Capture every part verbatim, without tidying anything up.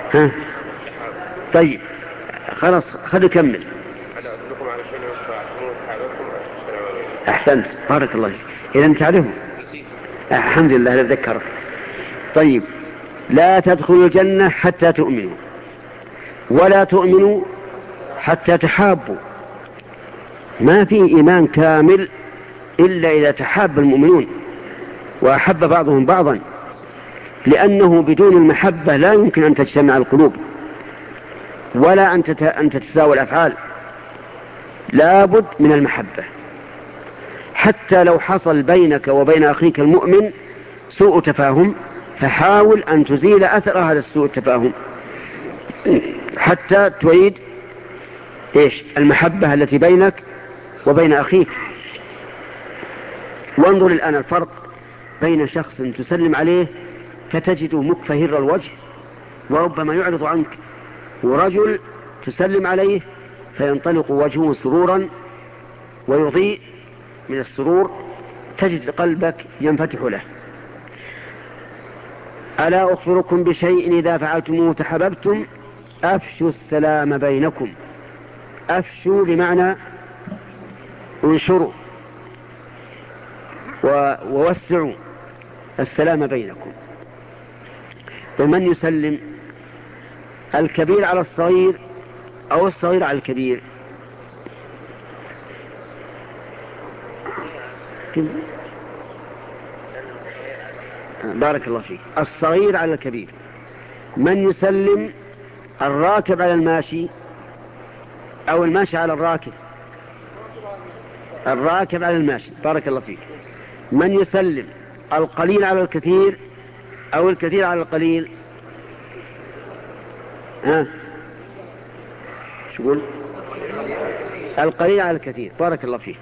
ها؟ طيب خلاص خلي نكمل. أحسنت بارك الله فيك. إذا تعرفه الحمد لله لا أتذكره. طيب لا تدخلوا الجنة حتى تؤمنوا ولا تؤمنوا حتى تحابوا. ما في إيمان كامل إلا إذا تحاب المؤمنون وأحب بعضهم بعضا، لأنه بدون المحبة لا يمكن أن تجتمع القلوب ولا أن تتساوى الأفعال، لا بد من المحبة. حتى لو حصل بينك وبين أخيك المؤمن سوء تفاهم فحاول أن تزيل أثر هذا السوء التفاهم حتى تعيد إيش المحبة التي بينك وبين أخيك. وانظر الآن الفرق بين شخص تسلم عليه فتجده مكفهر الوجه وربما يعرض عنك، ورجل تسلم عليه فينطلق وجهه سرورا ويضيء من السرور، تجد قلبك ينفتح له. ألا أخبركم بشيء إذا فعلتموه تحببتم؟ أفشوا السلام بينكم. أفشوا بمعنى انشروا ووسعوا السلام بينكم. ومن يسلم؟ الكبير على الصغير أو الصغير على الكبير؟ بارك الله فيك. الصغير على الكبير. من يسلم؟ الراكب على الماشي أو الماشي على الراكب؟ الراكب على الماشي. بارك الله فيك. من يسلم؟ القليل على الكثير أو الكثير على القليل؟ ها شو قول؟ القليل على الكثير. بارك الله فيك.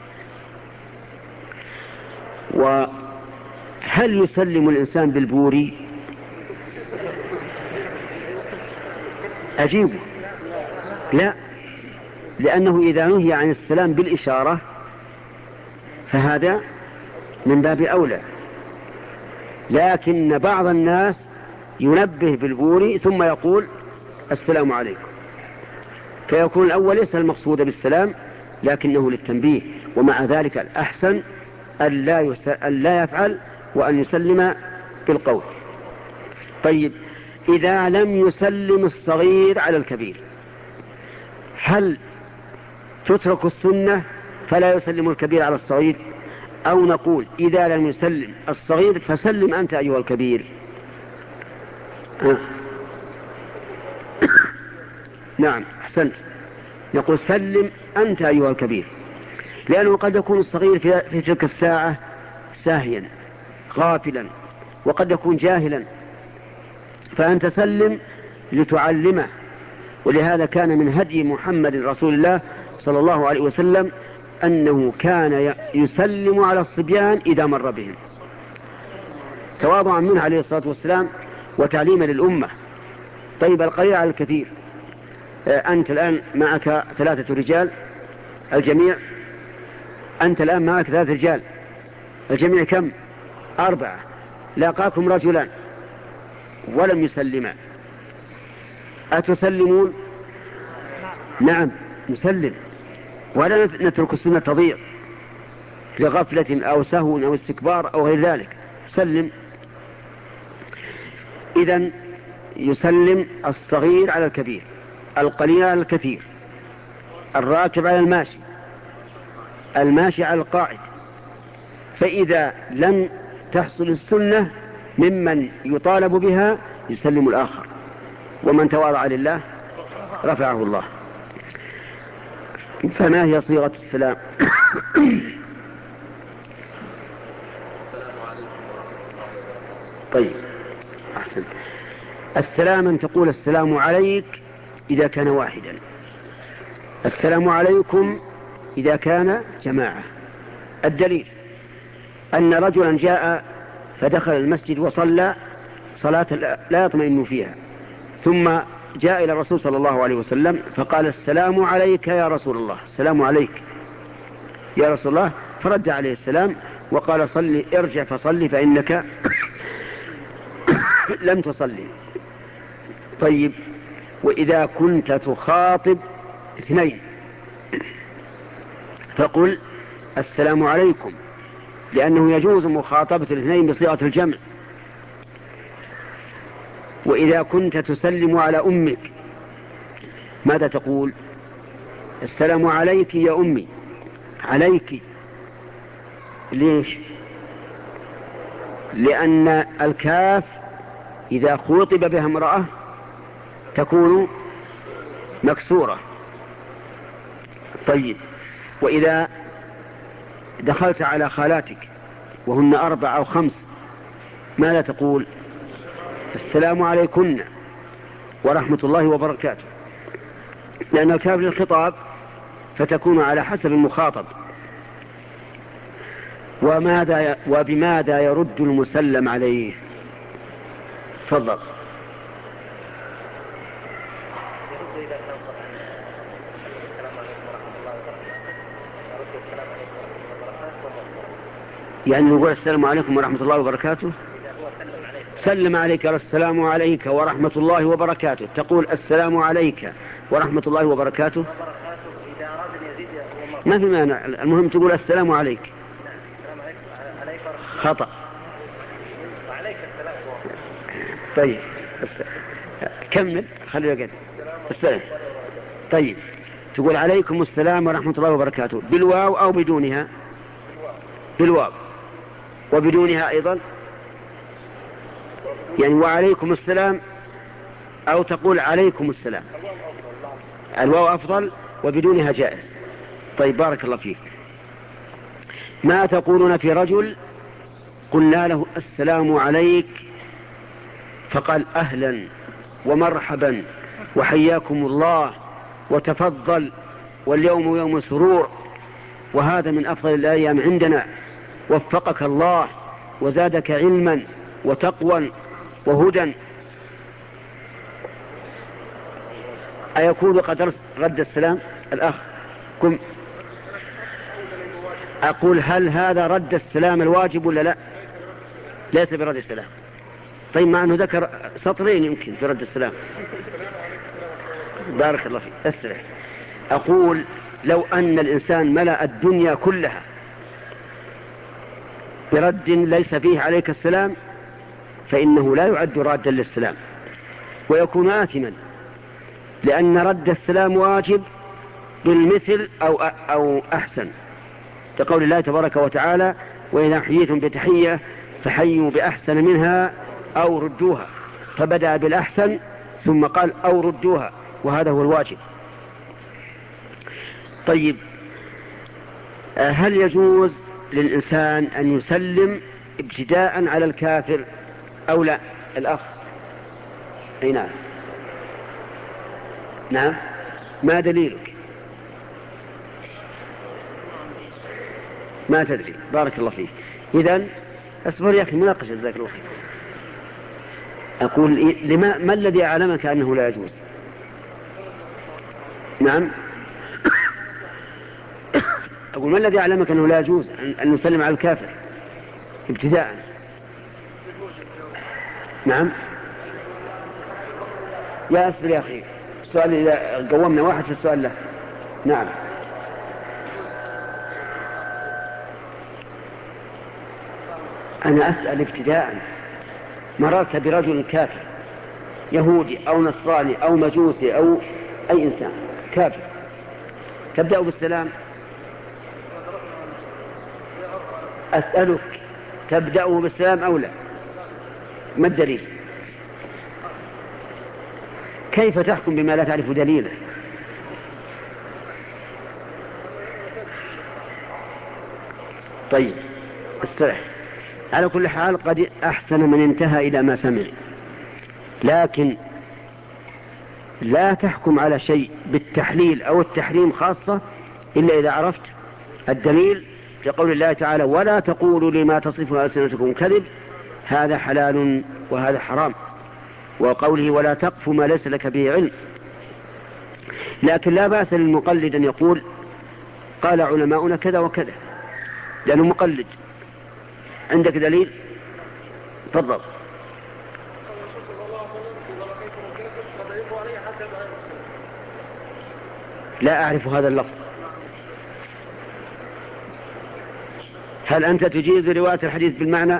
وهل يسلم الإنسان بالبوري؟ أجيبه لا، لأنه إذا نهي عن السلام بالإشارة فهذا من باب أولى، لكن بعض الناس ينبه بالبوري ثم يقول السلام عليكم، فيكون الأول ليس المقصود بالسلام لكنه للتنبيه، ومع ذلك الأحسن أن لا يفعل وأن يسلم بالقول. طيب إذا لم يسلم الصغير على الكبير هل تترك السنة فلا يسلم الكبير على الصغير، أو نقول إذا لم يسلم الصغير فسلم أنت أيها الكبير؟ أه. نعم أحسنت، يقول سلم أنت أيها الكبير، لأنه قد يكون الصغير في تلك الساعة ساهيا غافلا وقد يكون جاهلا، فأنت سلم لتعلمه. ولهذا كان من هدي محمد رسول الله صلى الله عليه وسلم أنه كان يسلم على الصبيان إذا مر بهم، تواضعا منه عليه الصلاة والسلام وتعليما للأمة. طيب القليل على الكثير، أنت الآن معك ثلاثة رجال الجميع، أنت الآن معك ثلاثة رجال الجميع كم؟ أربعة. لاقاكم رجلان ولم يسلما، أتسلمون؟ نعم نسلم، ولا نترك السنة تضيع لغفلة أو سهو أو استكبار أو غير ذلك، سلم. إذن يسلم الصغير على الكبير، القليل على الكثير، الراكب على الماشي، الماشي على القاعد. فإذا لم تحصل السنة ممن يطالب بها يسلم الآخر، ومن تواضع لله رفعه الله. فما هي صيغة السلام؟ طيب أحسن. السلام أن تقول السلام عليك إذا كان واحدا، السلام عليكم إذا كان جماعة. الدليل أن رجلا جاء فدخل المسجد وصلى صلاة لا يطمئن فيها، ثم جاء إلى الرسول صلى الله عليه وسلم فقال السلام عليك يا رسول الله، السلام عليك يا رسول الله، فرد عليه السلام وقال صلي ارجع فصلي فإنك لم تصلي. طيب وإذا كنت تخاطب اثنين فقل السلام عليكم، لأنه يجوز مخاطبة الاثنين بصيغة الجمع. وإذا كنت تسلم على أمك ماذا تقول؟ السلام عليك يا أمي. عليك ليش؟ لأن الكاف إذا خاطب بها امرأة تكون مكسورة. طيب، وإذا دخلت على خالاتك وهن أربع أو خمس ماذا تقول؟ السلام عليكن ورحمة الله وبركاته، لأن الكاف للخطاب فتكون على حسب المخاطب. وماذا وبماذا يرد المسلم عليه؟ تفضل. يعني نقول السلام عليكم ورحمة الله وبركاته. سلم عليك السلام عليك ورحمة الله وبركاته، تقول السلام عليك ورحمة الله وبركاته. ما في مانع، المهم تقول السلام عليك. خطأ. طيب كمل، خليه يقعد. السلام. طيب تقول عليكم السلام ورحمة الله وبركاته بالواو أو بدونها؟ بالواو. وبدونها أيضا يعني وعليكم السلام، أو تقول عليكم السلام. الواو أفضل وبدونها جائز. طيب بارك الله فيك. ما تقولون في رجل قلنا له السلام عليك فقال أهلا ومرحبا وحياكم الله وتفضل واليوم يوم سرور وهذا من أفضل الأيام عندنا، وفقك الله وزادك علما وتقوى وهدى، أيكون قد رد السلام؟ الأخ كم أقول هل هذا رد السلام الواجب ولا لا؟ ليس برد السلام. طيب مع أنه ذكر سطرين يمكن في رد السلام. بارك الله فيك. أسرع. أقول لو أن الإنسان ملأ الدنيا كلها برد ليس فيه عليك السلام فإنه لا يعد رادا للسلام ويكون آثما، لأن رد السلام واجب بالمثل أو, أو أحسن، كقول الله تبارك وتعالى وإذا حييتم بتحية فحيوا بأحسن منها أو ردوها، فبدأ بالأحسن ثم قال أو ردوها، وهذا هو الواجب. طيب هل يجوز للإنسان أن يسلم ابتداء على الكافر أو لا؟ الأخ أي نعم. نعم. ما دليلك؟ ما تدري. بارك الله فيك. إذن أصبر يا أخي، مناقشة جزاك الله خير. أقول لما ما الذي أعلمك أنه لا يجوز؟ نعم. أقول ما الذي أعلمك أنه لا يجوز أن نسلم على الكافر ابتداء؟ نعم. يا أصبر يا أخي، السؤال إذا قومنا واحد في السؤال له. نعم. أنا أسأل ابتداء، مررت برجل كافر يهودي أو نصراني أو مجوسي أو أي إنسان كافر، تبدأ بالسلام؟ أسألك تبدأه بالسلام أو لا؟ ما الدليل؟ كيف تحكم بما لا تعرف دليله؟ طيب استرح. على كل حال قد أحسن من انتهى إلى ما سمع، لكن لا تحكم على شيء بالتحليل أو التحريم خاصة إلا إذا عرفت الدليل، في قول الله تعالى ولا تقولوا لما تصف ألسنتكم كذب هذا حلال وهذا حرام، وقوله ولا تقف ما ليس لك به علم. لكن لا بأس للمقلد أن يقول قال علماؤنا كذا وكذا لأنه مقلد. عندك دليل؟ تفضل. لا أعرف هذا اللفظ. هل أنت تجيز رواية الحديث بالمعنى؟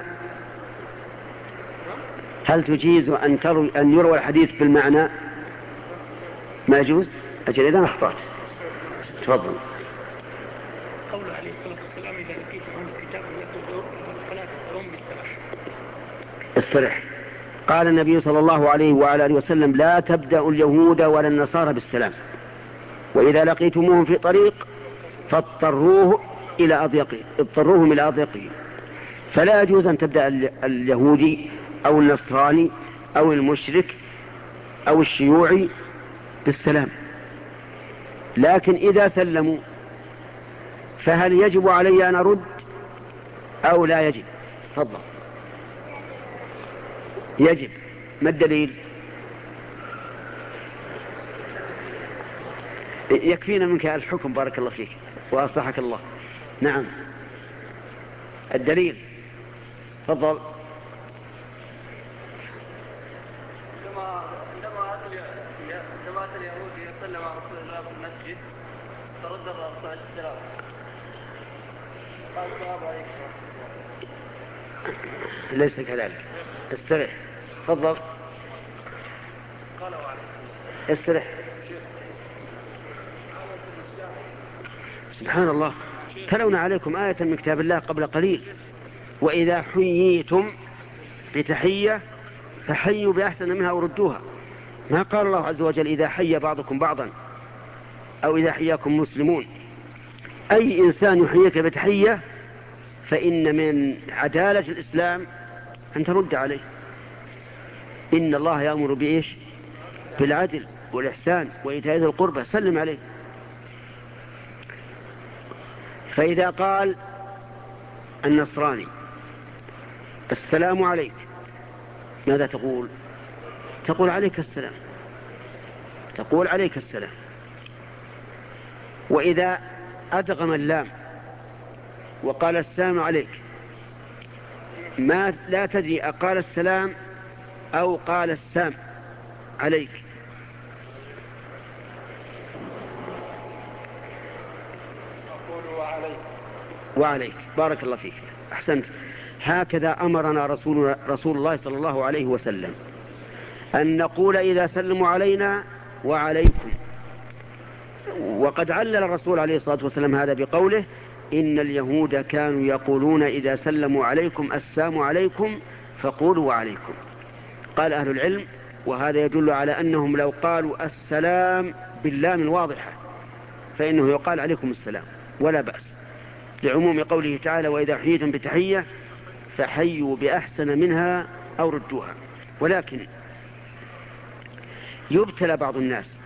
هل تجيز أن, ترو أن يروى الحديث بالمعنى؟ ما يجوز؟ أجل إذا أخطأت. تفضل. قوله عليه الصلاة والسلام إذا لقيتم أهل الكتاب فلا تبدأون بالسلام. استرح. قال النبي صلى الله عليه وعلى آله وسلم لا تبدأ اليهود ولا النصارى بالسلام، وإذا لقيتموهم في طريق فاضطروه إلى أضيقه اضطروهم إلى أضيقه. فلا يجوز أن تبدأ اليهودي أو النصراني أو المشرك أو الشيوعي بالسلام. لكن إذا سلموا فهل يجب علي أن أرد أو لا يجب؟ تفضل. يجب. ما الدليل؟ يكفينا منك الحكم بارك الله فيك وأصلحك الله. نعم الدليل. تفضل. عندما أتى اليهود يسلم على رسول الله في المسجد فرد الرسول عليه السلام قال السلام عليكم. ليس كذلك. استرح. تفضل. قال وعليكم. استرح. سبحان الله. تلونا عليكم آية من كتاب الله قبل قليل وإذا حييتم بتحية فحيوا بأحسن منها وردوها. ما قال الله عز وجل إذا حي بعضكم بعضا أو إذا حياكم مسلمون. أي إنسان يحييك بتحية فإن من عدالة الإسلام أن ترد عليه. إن الله يأمر بإيش؟ بالعدل والإحسان وإيتاء ذي القربى. سلم عليه. فإذا قال النصراني السلام عليك ماذا تقول؟ تقول عليك السلام. تقول عليك السلام. وإذا أدغم اللام وقال السلام عليك ما لا تدري أقال السلام أو قال السام عليك. أقول وعليك. وعليك. بارك الله فيك. أحسنت. هكذا أمرنا رسول, رسول الله صلى الله عليه وسلم أن نقول إذا سلموا علينا وعليكم. وقد علل الرسول عليه الصلاة والسلام هذا بقوله إن اليهود كانوا يقولون إذا سلموا عليكم السلام عليكم فقولوا وعليكم. قال أهل العلم وهذا يدل على أنهم لو قالوا السلام باللام الواضحة فإنه يقال عليكم السلام ولا بأس، لعموم قوله تعالى وإذا حييتم بتحية فحيوا بأحسن منها أو ردوها. ولكن يبتلى بعض الناس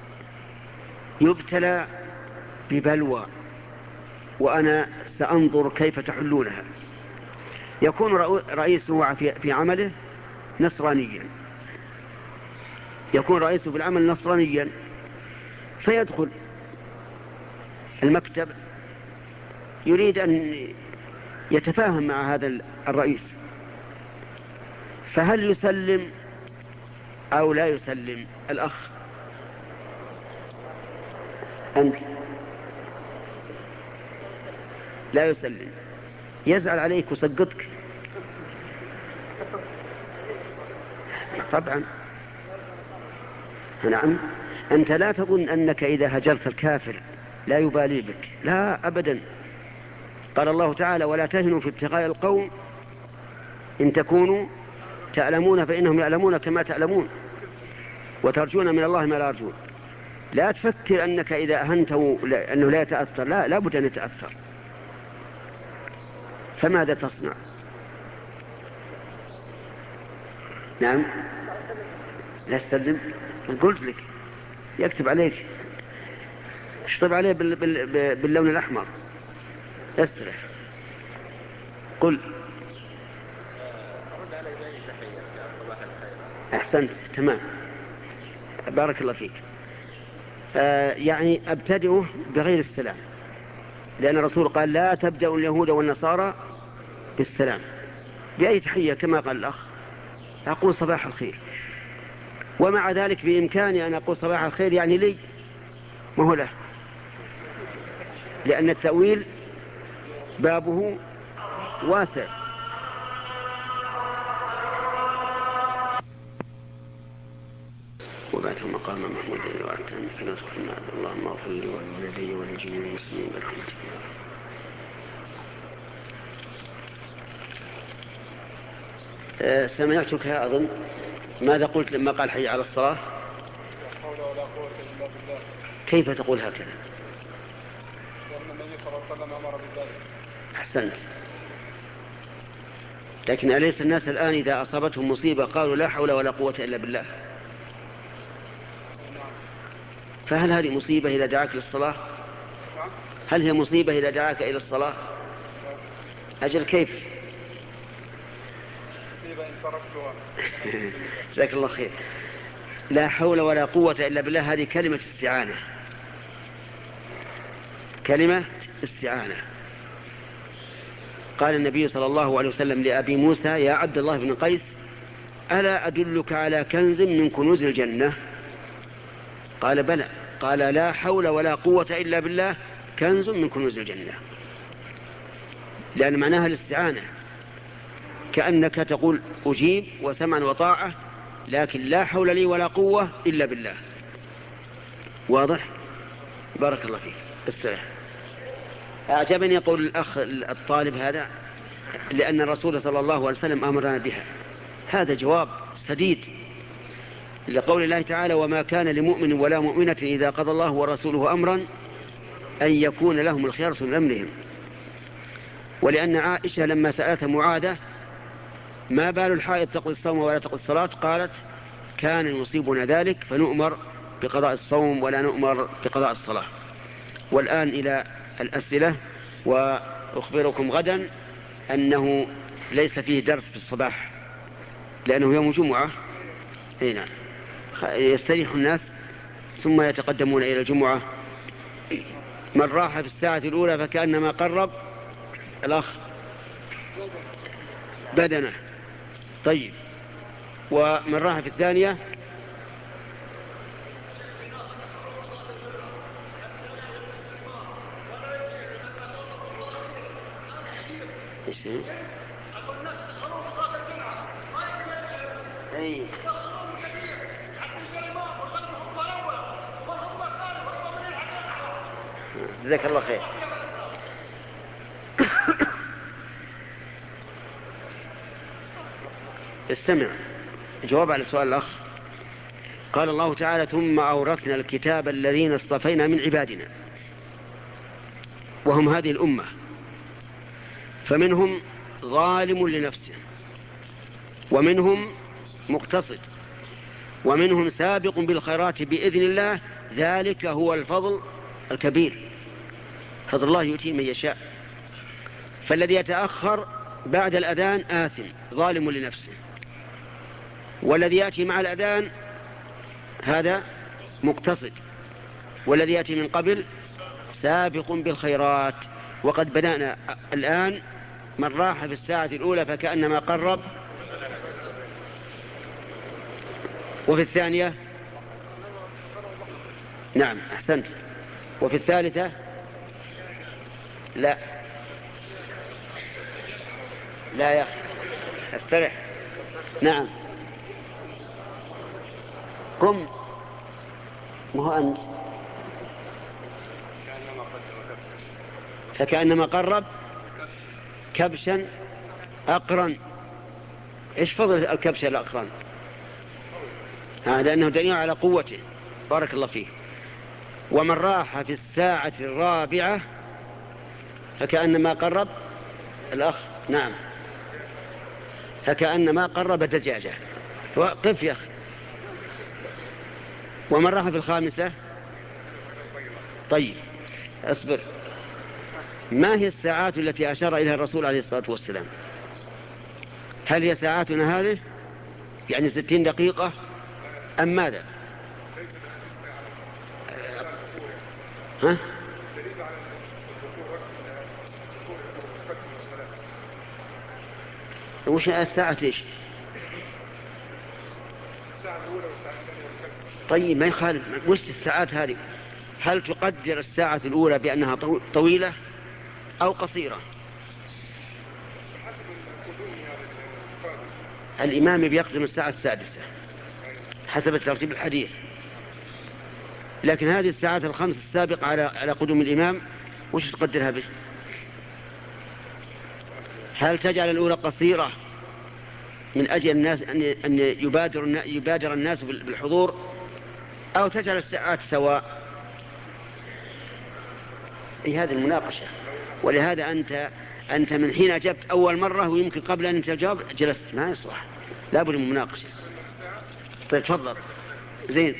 يبتلى ببلوى وأنا سأنظر كيف تحلونها. يكون رئيسه في عمله نصرانيا يكون رئيسه في العمل نصرانيا فيدخل المكتب يريد أن يتفاهم مع هذا الرئيس، فهل يسلم أو لا يسلم؟ الأخ أنت لا يسلم، يزعل عليك وسقطك طبعا. نعم. أنت لا تظن أنك إذا هجرت الكافر لا يبالي بك، لا أبدا. قال الله تعالى ولا تهنوا في ابتغاء القوم إن تكونوا تعلمون فإنهم يعلمون كما تعلمون وترجون من الله ما لا يرجون. لا تفكر أنك إذا أهنته أنه لا يتأثر، لا لا بد أن يتأثر. فماذا تصنع؟ نعم. لا تسلم. قلت لك يكتب عليك اشطب عليه بال... بال... باللون الأحمر. استرح. قل. أحسنت. تمام. بارك الله فيك. آه يعني أبتدئه بغير السلام، لأن الرسول قال لا تبدأ اليهود والنصارى بالسلام، بأي تحية كما قال الأخ. أقول صباح الخير ومع ذلك بإمكاني أن أقول صباح الخير يعني لي، ما هو له، لأن التأويل بابه واسع. وبعد مقام محمود وأنت أنك ندخل النار، اللهم اغفر لي ولوالدي ولجميع المسلمين برحمتك يا رب. أه سمعتك أظن ماذا قلت لما قال حي على الصلاة؟ لا حول ولا قوة إلا بالله. كيف تقول هكذا؟ لأن النبي صلى الله عليه وسلم أمر بذلك. أحسنت. لكن أليس الناس الآن إذا أصابتهم مصيبة قالوا لا حول ولا قوة إلا بالله؟ فهل هذه مصيبة إذا دعاك للصلاة؟ هل هي مصيبة إذا دعاك إلى الصلاة؟ أجل كيف؟ مصيبة إن تركتها. جزاك الله خير. لا حول ولا قوة إلا بالله هذه كلمة استعانة، كلمة استعانة. قال النبي صلى الله عليه وسلم لأبي موسى يا عبد الله بن قيس ألا أدلك على كنز من كنوز الجنة؟ قال بلى. قال لا حول ولا قوة إلا بالله كنز من كنوز الجنة، لأن معناها الاستعانة، كأنك تقول أجيب وسمعا وطاعة، لكن لا حول لي ولا قوة إلا بالله. واضح؟ بارك الله فيك. استريح. أعجبني يقول الأخ الطالب هذا لأن الرسول صلى الله عليه وسلم أمرنا بها. هذا جواب سديد لقول الله تعالى وما كان لمؤمن ولا مؤمنة إذا قضى الله ورسوله أمرا أن يكون لهم الخيار من أمرهم. ولأن عائشة لما سألت معاذة ما بال الحائض تقضي الصوم ولا تقضي الصلاة قالت كان يصيبنا ذلك فنؤمر بقضاء الصوم ولا نؤمر بقضاء الصلاة. والآن إلى الأسئلة، وأخبركم غدا أنه ليس فيه درس في الصباح لأنه يوم جمعة. هنا يستريح الناس ثم يتقدمون إلى الجمعة. من راح في الساعة الأولى فكأنما قرب الأخ بدنه. طيب، ومن راح في الثانية اي جزاك الله خير. استمع جواب على سؤال الأخ. قال الله تعالى ثم أورثنا الكتاب الذين اصطفينا من عبادنا، وهم هذه الأمة، فمنهم ظالم لنفسه ومنهم مقتصد ومنهم سابق بالخيرات بإذن الله، ذلك هو الفضل الكبير، فضل الله يؤتيه من يشاء. فالذي يتأخر بعد الأذان آثم ظالم لنفسه، والذي يأتي مع الأذان هذا مقتصد، والذي يأتي من قبل سابق بالخيرات. وقد بدأنا الآن من راح في الساعة الأولى فكأنما قرب، وفي الثانية نعم أحسنت، وفي الثالثة لا لا يا أخي استرح. نعم قم، ما هو أنت فكأنما قرب كبشا أقرن. إيش فضل الكبش الأقرن؟ لأنه دليل على قوته. بارك الله فيه. ومن راح في الساعة الرابعة فكأنما قرب الأخ نعم فكأنما قرب دجاجة. وقف يا أخي. ومن راح في الخامسة طيب اصبر. ما هي الساعات التي أشار إليها الرسول عليه الصلاة والسلام؟ هل هي ساعاتنا هذه يعني ستين دقيقة أم ماذا؟ ها؟ وش الساعة إيش؟ الساعة الأولى والساعة الثانية والثالثة. طيب ما يخالف، وش الساعات هذه؟ هل تقدر الساعة الأولى بأنها طويلة أو قصيرة؟ حسب القدوم يعني القادم. الإمام بيقدم الساعة السادسة حسب الترتيب الحديث، لكن هذه الساعات الخمس السابقة على على قدوم الإمام وش تقدرها به؟ هل تجعل الأولى قصيرة من أجل الناس أن يبادر يبادر الناس بالحضور، أو تجعل الساعات سواء؟ إيه هذه المناقشة. ولهذا أنت أنت من حين أجبت أول مرة ويمكن قبل أن تجاوب جلست، ما يصلح، لا بد من مناقشة. طيب تفضل. زين.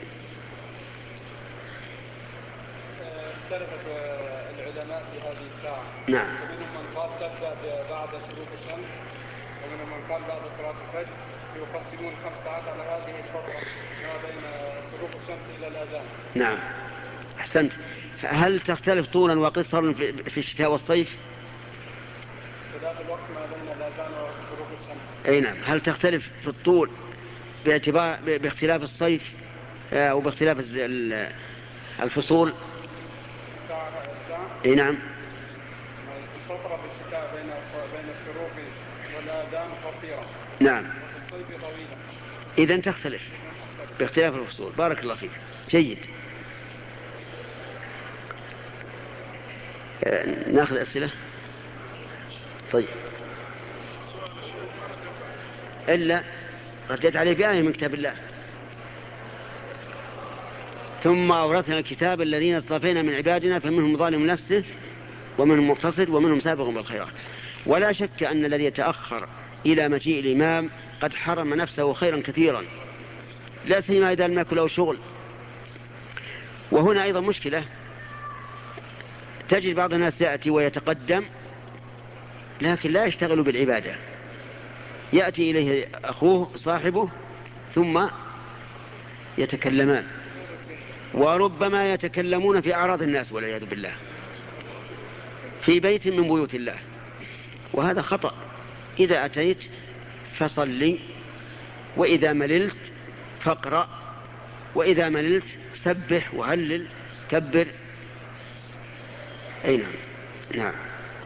اختلفت العلماء في هذه الساعة. نعم. ومنهم من قال تبدأ بعد شروق الشمس، ومنهم من قال بعد صلاة الفجر. يقسمون خمس ساعات على هذه الفترة ما بين شروق الشمس إلى الأذان. نعم أحسنت. هل تختلف طولا وقصرا في الشتاء والصيف؟ ذات الوقت ما بين الأذان وشروق الشمس. أي نعم. هل تختلف في الطول باعتبار باختلاف الصيف أو باختلاف الفصول؟ الساعة الساعة. أي نعم. الفترة في الشتاء بين بين الشروق والآذان قصيرة. نعم. وفي الصيف طويلة. إذن تختلف باختلاف الفصول. بارك الله فيك. جيد. آه ناخذ أسئلة. طيب. إلا رديت عليه بآية من كتاب الله: ثم أورثنا الكتاب الذين اصطفينا من عبادنا فمنهم ظالم نفسه ومنهم مقتصد ومنهم سابق بالخيرات. ولا شك أن الذي يتأخر إلى مجيء الإمام قد حرم نفسه خيرا كثيرا، لا سيما إذا لم يكن له شغل. وهنا أيضا مشكلة، تجد بعض الناس يأتي ويتقدم لكن لا يشتغل بالعبادة، يأتي إليه أخوه صاحبه ثم يتكلمان، وربما يتكلمون في أعراض الناس والعياذ بالله في بيت من بيوت الله، وهذا خطأ. إذا أتيت فصلي، وإذا مللت فاقرأ، وإذا مللت سبح وهلل كبر. أي نعم. نعم.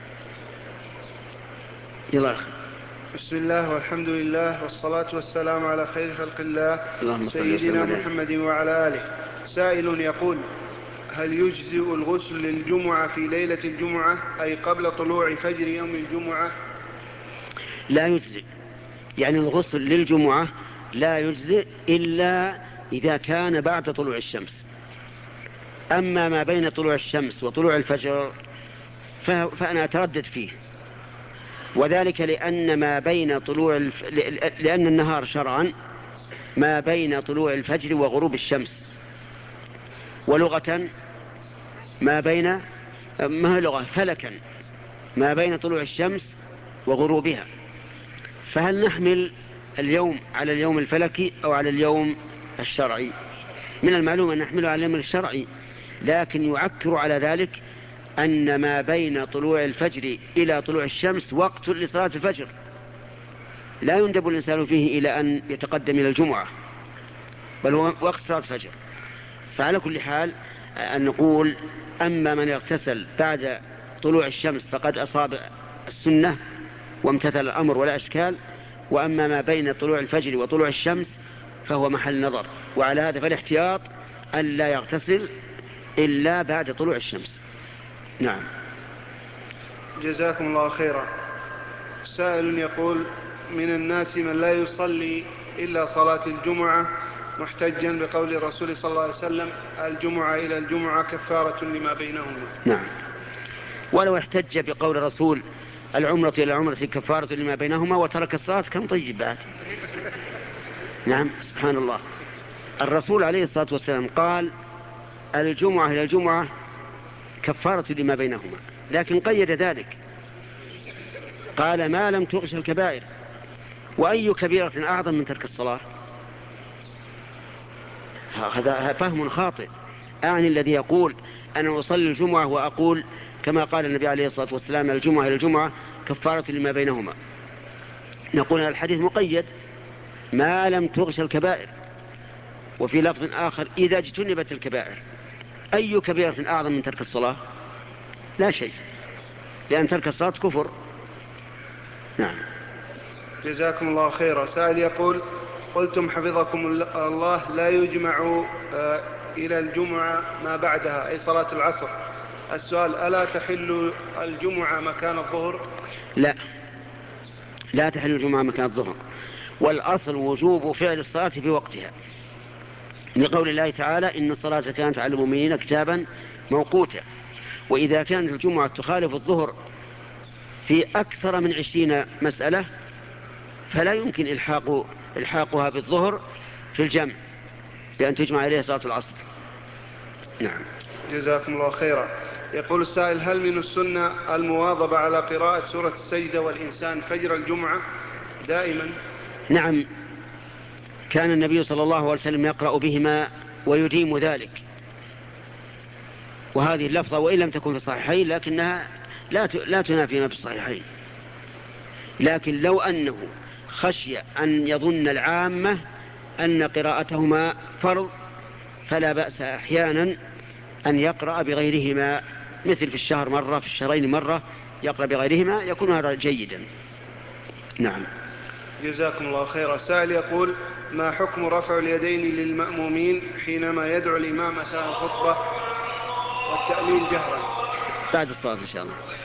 يلا أخي. بسم الله والحمد لله والصلاة والسلام على خير خلق الله سيدنا محمد وعلى آله. سائل يقول: هل يجزئ الغسل للجمعة في ليلة الجمعة أي قبل طلوع فجر يوم الجمعة؟ لا يجزئ، يعني الغسل للجمعة لا يجزئ إلا إذا كان بعد طلوع الشمس. أما ما بين طلوع الشمس وطلوع الفجر فأنا أتردد فيه، وذلك لأن ما بين طلوع الف... لأن النهار شرعا ما بين طلوع الفجر وغروب الشمس، ولغة ما بين ما هي لغة فلكا ما بين طلوع الشمس وغروبها. فهل نحمل اليوم على اليوم الفلكي أو على اليوم الشرعي؟ من المعلوم أن نحمله على اليوم الشرعي، لكن يعكر على ذلك أن ما بين طلوع الفجر إلى طلوع الشمس وقت لصلاة الفجر، لا يندب الإنسان فيه إلى أن يتقدم إلى الجمعة، بل هو وقت صلاة الفجر. فعلى كل حال أن نقول: أما من اغتسل بعد طلوع الشمس فقد أصاب السنة وامتثل الأمر ولا أشكال، وأما ما بين طلوع الفجر وطلوع الشمس فهو محل نظر. وعلى هذا فالاحتياط أن لا يغتسل إلا بعد طلوع الشمس. نعم. جزاكم الله خيرا. سائل يقول: من الناس من لا يصلي إلا صلاة الجمعة محتجا بقول الرسول صلى الله عليه وسلم: الجمعة إلى الجمعة كفارة لما بينهما. نعم. ولو احتج بقول الرسول: العمرة إلى العمرة كفارة لما بينهما، وترك الصلاة كم طيب بعد. نعم سبحان الله. الرسول عليه الصلاة والسلام قال: الجمعة إلى الجمعة كفارة لما بينهما، لكن قيد ذلك قال: ما لم تغش الكبائر. وأي كبيرة أعظم من ترك الصلاة؟ هذا فهم خاطئ. أعني الذي يقول أنا أصلي الجمعة وأقول كما قال النبي عليه الصلاة والسلام: الجمعة إلى الجمعة كفارة لما بينهما. نقول الحديث مقيد، ما لم تغش الكبائر. وفي لفظ آخر إذا اجتنبت الكبائر. أي كبيرة أعظم من ترك الصلاة؟ لا شيء، لأن ترك الصلاة كفر. نعم. جزاكم الله خيرا. سائل يقول: قلتم حفظكم الله لا يجمع إلى الجمعة ما بعدها أي صلاة العصر. السؤال: ألا تحل الجمعة مكان الظهر؟ لا، لا تحل الجمعة مكان الظهر، والأصل وجوب فعل الصلاة في وقتها، لقول الله تعالى: إن الصلاة كانت على المؤمنين كتابا موقوتا. وإذا كانت الجمعة تخالف الظهر في أكثر من عشرين مسألة فلا يمكن إلحاق إلحاقها بالظهر في الجمع بأن تجمع إليه صلاة العصر. نعم. جزاكم الله خيرا. يقول السائل: هل من السنة المواظبة على قراءة سورة السجدة والإنسان فجر الجمعة دائما؟ نعم، كان النبي صلى الله عليه وسلم يقرأ بهما ويديم ذلك. وهذه اللفظة وإن لم تكن في الصحيحين لكنها لا لا تنافي ما في الصحيحين. لكن لو أنه خشي أن يظن العامة أن قراءتهما فرض فلا بأس أحيانا أن يقرأ بغيرهما، مثل في الشهر مرة، في الشهرين مرة يقرأ بغيرهما، يكون هذا جيدا. نعم. جزاكم الله خيرا. السائل يقول: ما حكم رفع اليدين للمأمومين حينما يدعو الإمام أثناء الخطبة والتأمين جهرا؟ بعد الصلاة إن شاء الله.